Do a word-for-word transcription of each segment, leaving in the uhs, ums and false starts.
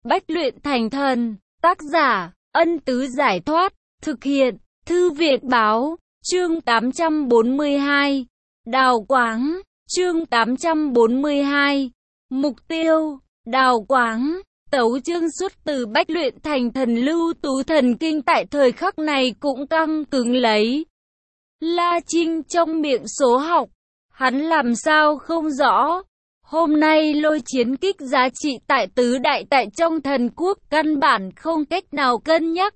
Bách luyện thành thần. Tác giả, Ân Tứ Giải Thoát. Thực hiện, Thư viện Báo. Chương tám trăm bốn mươi hai. Đào Quáng. Chương tám trăm bốn mươi hai. Mục tiêu, Đào Quáng. Tấu chương xuất từ Bách luyện thành thần. Lưu Tú thần kinh tại thời khắc này cũng căng cứng lấy. La Trinh trong miệng số học, hắn làm sao không rõ. Hôm nay lôi chiến kích giá trị tại tứ đại tại trong thần quốc căn bản không cách nào cân nhắc.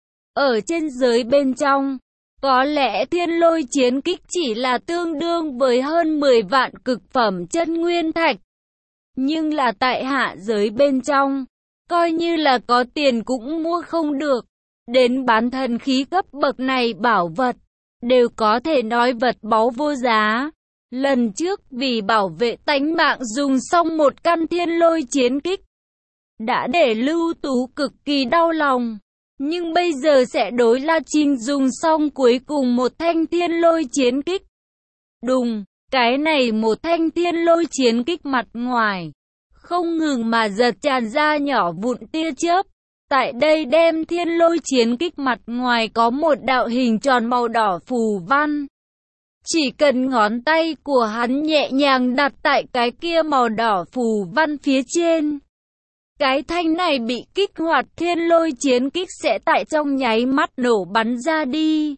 Ở trên giới bên trong, có lẽ thiên lôi chiến kích chỉ là tương đương với hơn mười vạn cực phẩm chân nguyên thạch. Nhưng là tại hạ giới bên trong, coi như là có tiền cũng mua không được. Đến bán thần khí cấp bậc này bảo vật, đều có thể nói vật báu vô giá. Lần trước vì bảo vệ tánh mạng dùng xong một căn thiên lôi chiến kích, đã để Lưu Tú cực kỳ đau lòng. Nhưng bây giờ sẽ đối La Trinh dùng xong cuối cùng một thanh thiên lôi chiến kích. Đùng, cái này một thanh thiên lôi chiến kích mặt ngoài, không ngừng mà giật tràn ra nhỏ vụn tia chớp. Tại đây đem thiên lôi chiến kích mặt ngoài có một đạo hình tròn màu đỏ phù văn. Chỉ cần ngón tay của hắn nhẹ nhàng đặt tại cái kia màu đỏ phù văn phía trên, cái thanh này bị kích hoạt, thiên lôi chiến kích sẽ tại trong nháy mắt nổ bắn ra đi.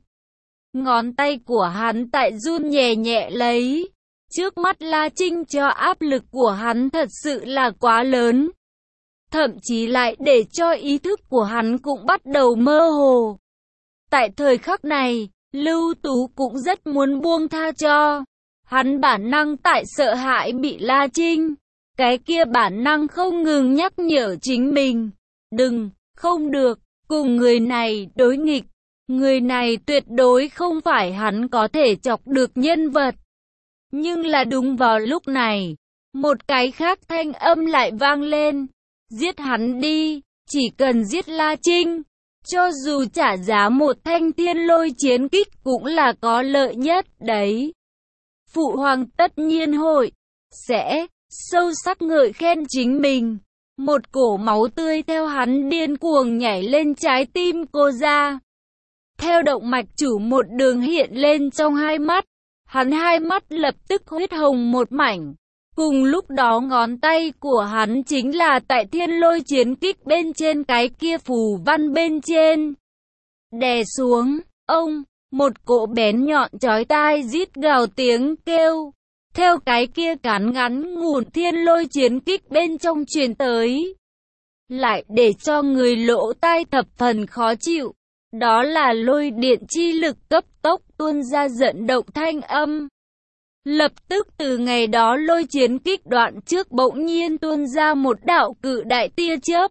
Ngón tay của hắn tại run nhẹ nhẹ lấy. Trước mắt La Trinh cho áp lực của hắn thật sự là quá lớn. Thậm chí lại để cho ý thức của hắn cũng bắt đầu mơ hồ. Tại thời khắc này, Lưu Tú cũng rất muốn buông tha cho. Hắn bản năng tại sợ hãi bị La Trinh, cái kia bản năng không ngừng nhắc nhở chính mình. Đừng, không được, cùng người này đối nghịch. Người này tuyệt đối không phải hắn có thể chọc được nhân vật. Nhưng là đúng vào lúc này, một cái khác thanh âm lại vang lên. Giết hắn đi, chỉ cần giết La Trinh. Cho dù trả giá một thanh thiên lôi chiến kích cũng là có lợi nhất đấy. Phụ hoàng tất nhiên hội sẽ sâu sắc ngợi khen chính mình. Một cổ máu tươi theo hắn điên cuồng nhảy lên trái tim cô ra. Theo động mạch chủ một đường hiện lên trong hai mắt. Hắn hai mắt lập tức huyết hồng một mảnh. Cùng lúc đó ngón tay của hắn chính là tại thiên lôi chiến kích bên trên cái kia phù văn bên trên. Đè xuống, ông, một cỗ bén nhọn chói tai rít gào tiếng kêu. Theo cái kia cán ngắn ngủn thiên lôi chiến kích bên trong truyền tới. Lại để cho người lỗ tai thập phần khó chịu. Đó là lôi điện chi lực cấp tốc tuôn ra dẫn động thanh âm. Lập tức từ ngày đó lôi chiến kích đoạn trước bỗng nhiên tuôn ra một đạo cự đại tia chớp.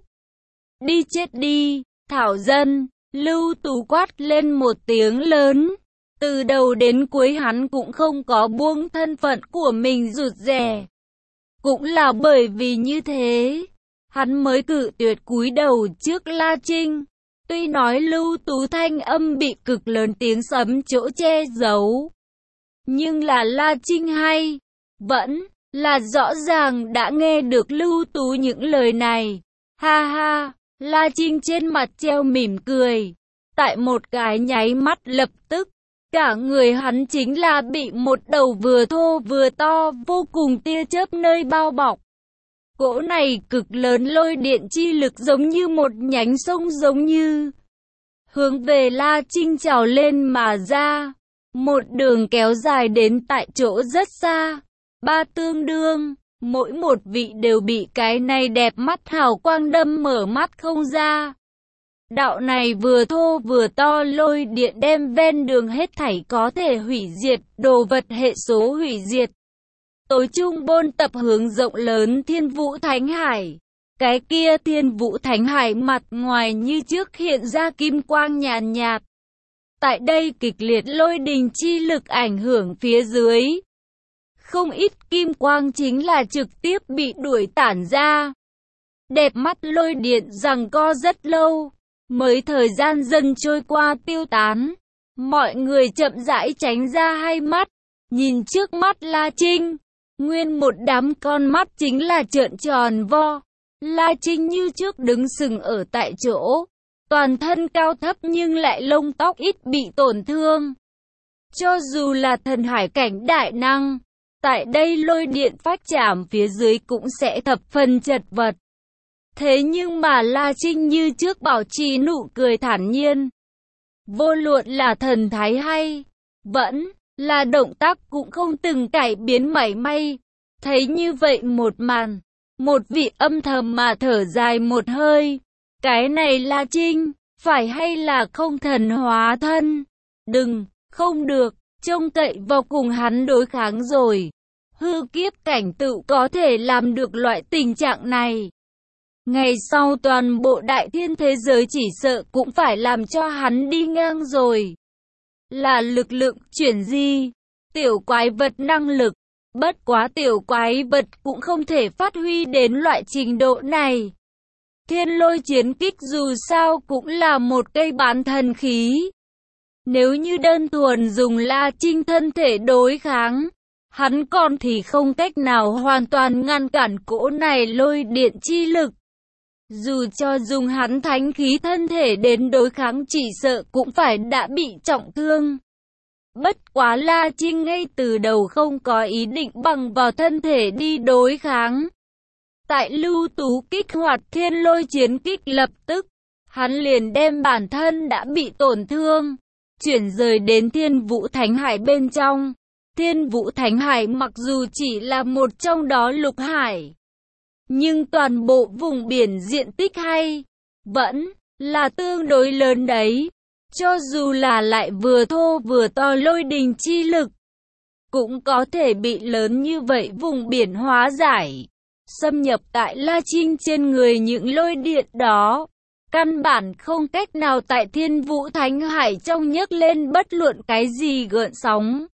Đi chết đi, thảo dân, Lưu Tú quát lên một tiếng lớn. Từ đầu đến cuối hắn cũng không có buông thân phận của mình rụt rè. Cũng là bởi vì như thế, hắn mới cự tuyệt cúi đầu trước La Trinh. Tuy nói Lưu Tú thanh âm bị cực lớn tiếng sấm chỗ che giấu, nhưng là La Trinh hay, vẫn là rõ ràng đã nghe được Lưu Tú những lời này. Ha ha, La Trinh trên mặt treo mỉm cười. Tại một cái nháy mắt lập tức, cả người hắn chính là bị một đầu vừa thô vừa to vô cùng tia chớp nơi bao bọc. Cỗ này cực lớn lôi điện chi lực giống như một nhánh sông giống như hướng về La Trinh trào lên mà ra. Một đường kéo dài đến tại chỗ rất xa. Ba tương đương, mỗi một vị đều bị cái này đẹp mắt hào quang đâm mở mắt không ra. Đạo này vừa thô vừa to lôi điện đem ven đường hết thảy có thể hủy diệt, đồ vật hệ số hủy diệt. Tối trung bôn tập hướng rộng lớn Thiên Vũ Thánh Hải. Cái kia Thiên Vũ Thánh Hải mặt ngoài như trước hiện ra kim quang nhàn nhạt. Tại đây kịch liệt lôi đình chi lực ảnh hưởng phía dưới. Không ít kim quang chính là trực tiếp bị đuổi tản ra. Đẹp mắt lôi điện giằng co rất lâu, mới thời gian dần trôi qua tiêu tán. Mọi người chậm rãi tránh ra hai mắt, nhìn trước mắt La Trinh. Nguyên một đám con mắt chính là trợn tròn vo. La Trinh như trước đứng sừng ở tại chỗ, toàn thân cao thấp nhưng lại lông tóc ít bị tổn thương. Cho dù là thần hải cảnh đại năng, tại đây lôi điện phách chạm phía dưới cũng sẽ thập phần chật vật. Thế nhưng mà La Trinh như trước bảo trì nụ cười thản nhiên. Vô luận là thần thái hay vẫn là động tác cũng không từng cải biến mảy may. Thấy như vậy một màn, một vị âm thầm mà thở dài một hơi. Cái này La Trinh, phải hay là không thần hóa thân? Đừng, không được, trông cậy vào cùng hắn đối kháng rồi. Hư kiếp cảnh tự có thể làm được loại tình trạng này. Ngày sau toàn bộ đại thiên thế giới chỉ sợ cũng phải làm cho hắn đi ngang rồi. Là lực lượng chuyển di, tiểu quái vật năng lực. Bất quá tiểu quái vật cũng không thể phát huy đến loại trình độ này. Thiên lôi chiến kích dù sao cũng là một cây bán thần khí. Nếu như đơn thuần dùng La Trinh thân thể đối kháng, hắn còn thì không cách nào hoàn toàn ngăn cản cỗ này lôi điện chi lực. Dù cho dùng hắn thánh khí thân thể đến đối kháng chỉ sợ cũng phải đã bị trọng thương. Bất quá La Trinh ngay từ đầu không có ý định bằng vào thân thể đi đối kháng. Tại Lưu Tú kích hoạt thiên lôi chiến kích lập tức, hắn liền đem bản thân đã bị tổn thương, chuyển rời đến Thiên Vũ Thánh Hải bên trong. Thiên Vũ Thánh Hải mặc dù chỉ là một trong đó lục hải, nhưng toàn bộ vùng biển diện tích hay vẫn là tương đối lớn đấy. Cho dù là lại vừa thô vừa to lôi đình chi lực, cũng có thể bị lớn như vậy vùng biển hóa giải, xâm nhập tại La Trinh trên người những lôi điện đó. Căn bản không cách nào tại Thiên Vũ Thánh Hải trong nhấc lên bất luận cái gì gợn sóng.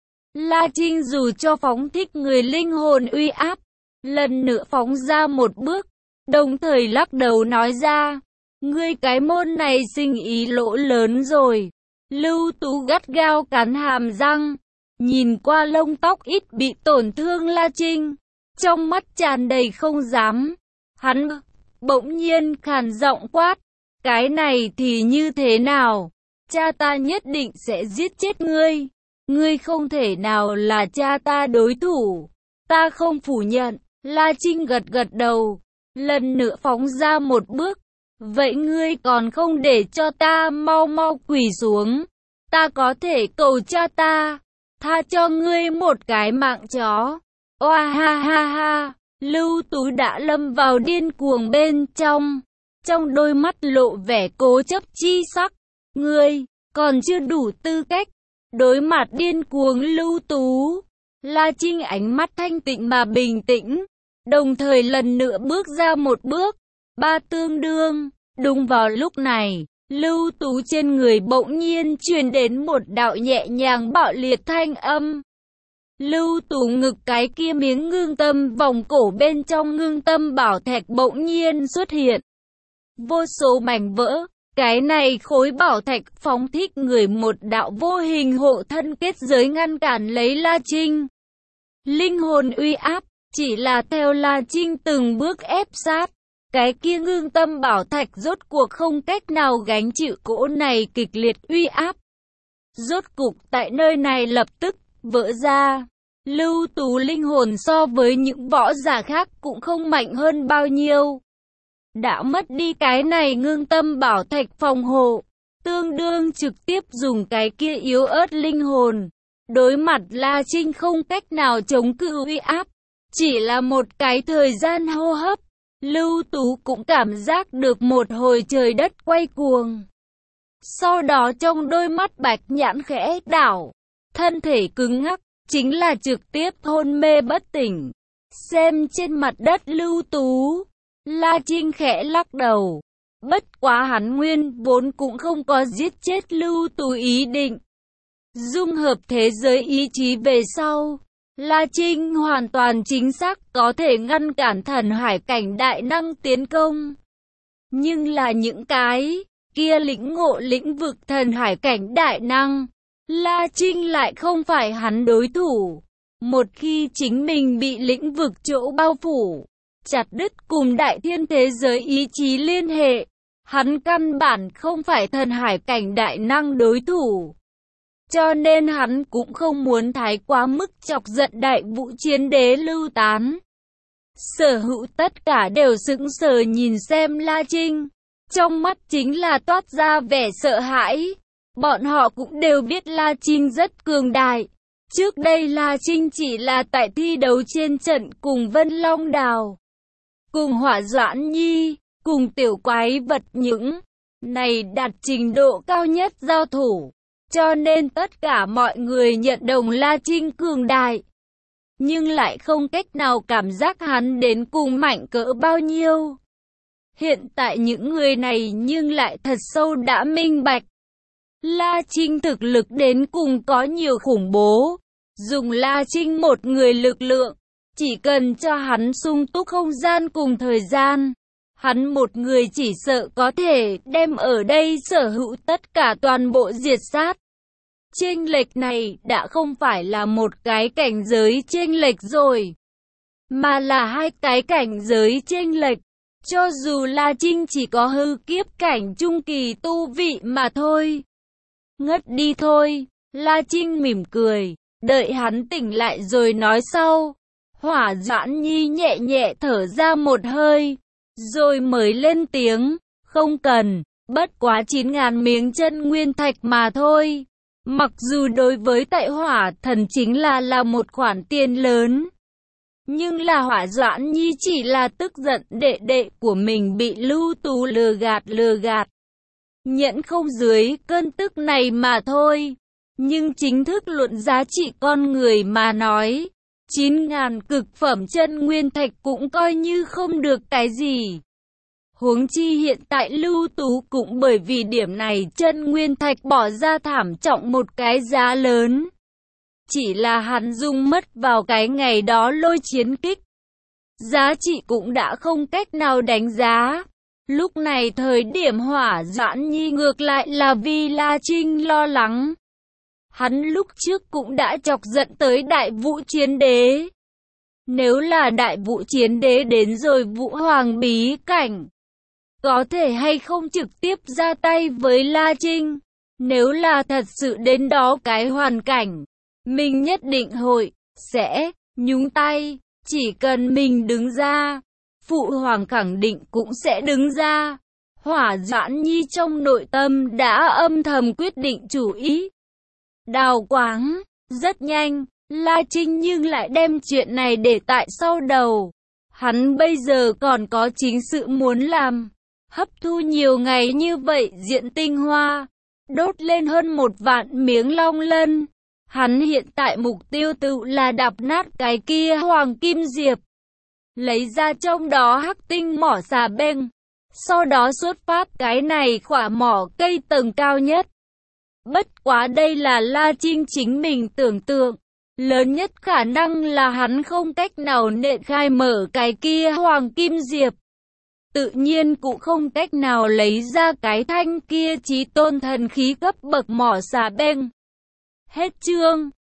La Trinh dù cho phóng thích người linh hồn uy áp, lần nữa phóng ra một bước, đồng thời lắc đầu nói ra. Ngươi cái môn này sinh ý lỗ lớn rồi. Lưu Tú gắt gao cắn hàm răng, nhìn qua lông tóc ít bị tổn thương La Trinh, trong mắt tràn đầy không dám. Hắn bỗng nhiên khàn giọng quát, cái này thì như thế nào? Cha ta nhất định sẽ giết chết ngươi. Ngươi không thể nào là cha ta đối thủ. Ta không phủ nhận. La Trinh gật gật đầu, lần nữa phóng ra một bước. Vậy ngươi còn không để cho ta mau mau quỳ xuống, ta có thể cầu cha ta tha cho ngươi một cái mạng chó. Oa ha ha ha, Lưu Tú đã lâm vào điên cuồng bên trong, trong đôi mắt lộ vẻ cố chấp chi sắc. Ngươi còn chưa đủ tư cách đối mặt điên cuồng Lưu Tú. La Trinh ánh mắt thanh tịnh mà bình tĩnh, đồng thời lần nữa bước ra một bước. Ba tương đương, đúng vào lúc này, Lưu Tú trên người bỗng nhiên truyền đến một đạo nhẹ nhàng bạo liệt thanh âm. Lưu Tú ngực cái kia miếng ngưng tâm vòng cổ bên trong ngưng tâm bảo thạch bỗng nhiên xuất hiện. Vô số mảnh vỡ, cái này khối bảo thạch phóng thích người một đạo vô hình hộ thân kết giới ngăn cản lấy La Trinh. Linh hồn uy áp, chỉ là theo La Trinh từng bước ép sát. Cái kia ngưng tâm bảo thạch rốt cuộc không cách nào gánh chịu cỗ này kịch liệt uy áp. Rốt cục tại nơi này lập tức vỡ ra. Lưu Tú linh hồn so với những võ giả khác cũng không mạnh hơn bao nhiêu. Đã mất đi cái này ngưng tâm bảo thạch phòng hộ, tương đương trực tiếp dùng cái kia yếu ớt linh hồn. Đối mặt La Trinh không cách nào chống cự uy áp, chỉ là một cái thời gian hô hấp. Lưu Tú cũng cảm giác được một hồi trời đất quay cuồng. Sau đó trong đôi mắt bạch nhãn khẽ đảo, thân thể cứng ngắc, chính là trực tiếp hôn mê bất tỉnh. Xem trên mặt đất Lưu Tú, La Trinh khẽ lắc đầu. Bất quá hắn nguyên vốn cũng không có giết chết Lưu Tú ý định. Dung hợp thế giới ý chí về sau, La Trinh hoàn toàn chính xác có thể ngăn cản thần hải cảnh đại năng tiến công. Nhưng là những cái kia lĩnh ngộ lĩnh vực thần hải cảnh đại năng, La Trinh lại không phải hắn đối thủ. Một khi chính mình bị lĩnh vực chỗ bao phủ, chặt đứt cùng đại thiên thế giới ý chí liên hệ. Hắn căn bản không phải thần hải cảnh đại năng đối thủ. Cho nên hắn cũng không muốn thái quá mức chọc giận đại vũ chiến đế Lưu Tán. Sở Hữu tất cả đều sững sờ nhìn xem La Trinh. Trong mắt chính là toát ra vẻ sợ hãi. Bọn họ cũng đều biết La Trinh rất cường đại. Trước đây La Trinh chỉ là tại thi đấu trên trận cùng Vân Long Đào, cùng Hỏa Doãn Nhi, cùng tiểu quái vật những này đạt trình độ cao nhất giao thủ. Cho nên tất cả mọi người nhận đồng La Trinh cường đại. Nhưng lại không cách nào cảm giác hắn đến cùng mạnh cỡ bao nhiêu. Hiện tại những người này nhưng lại thật sâu đã minh bạch. La Trinh thực lực đến cùng có nhiều khủng bố. Dùng La Trinh một người lực lượng, chỉ cần cho hắn sung túc không gian cùng thời gian, hắn một người chỉ sợ có thể đem ở đây sở hữu tất cả toàn bộ diệt sát. Chênh lệch này đã không phải là một cái cảnh giới chênh lệch rồi, mà là hai cái cảnh giới chênh lệch. Cho dù La Trinh chỉ có hư kiếp cảnh trung kỳ tu vị mà thôi. Ngất đi thôi, La Trinh mỉm cười, đợi hắn tỉnh lại rồi nói sau. Hỏa Doãn Nhi nhẹ nhẹ thở ra một hơi, rồi mới lên tiếng, không cần, bất quá chín ngàn miếng chân nguyên thạch mà thôi. Mặc dù đối với tại Hỏa Thần chính là là một khoản tiền lớn, nhưng là Hỏa Doãn Nhi chỉ là tức giận đệ đệ của mình bị Lưu Tú lừa gạt lừa gạt. Nhẫn không dưới cơn tức này mà thôi. Nhưng chính thức luận giá trị con người mà nói, chín ngàn cực phẩm chân nguyên thạch cũng coi như không được cái gì. Huống chi hiện tại Lưu Tú cũng bởi vì điểm này chân nguyên thạch bỏ ra thảm trọng một cái giá lớn. Chỉ là hắn dùng mất vào cái ngày đó lôi chiến kích, giá trị cũng đã không cách nào đánh giá. Lúc này thời điểm Hỏa Doãn Nhi ngược lại là vì La Trinh lo lắng. Hắn lúc trước cũng đã chọc giận tới đại vũ chiến đế. Nếu là đại vũ chiến đế đến rồi vũ hoàng bí cảnh, có thể hay không trực tiếp ra tay với La Trinh. Nếu là thật sự đến đó cái hoàn cảnh, mình nhất định hội, sẽ, nhúng tay. Chỉ cần mình đứng ra, phụ hoàng khẳng định cũng sẽ đứng ra. Hỏa Doãn Nhi trong nội tâm đã âm thầm quyết định chủ ý. Đào Quáng, rất nhanh, La Trinh nhưng lại đem chuyện này để tại sau đầu. Hắn bây giờ còn có chính sự muốn làm. Hấp thu nhiều ngày như vậy diện tinh hoa, đốt lên hơn một vạn miếng long lân. Hắn hiện tại mục tiêu tự là đập nát cái kia hoàng kim diệp, lấy ra trong đó hắc tinh mỏ xà beng, sau đó xuất phát cái này khỏa mỏ cây tầng cao nhất. Bất quá đây là La Trinh chính mình tưởng tượng, lớn nhất khả năng là hắn không cách nào nện khai mở cái kia hoàng kim diệp, tự nhiên cũng không cách nào lấy ra cái thanh kia chí tôn thần khí cấp bậc mỏ xà beng. Hết chương.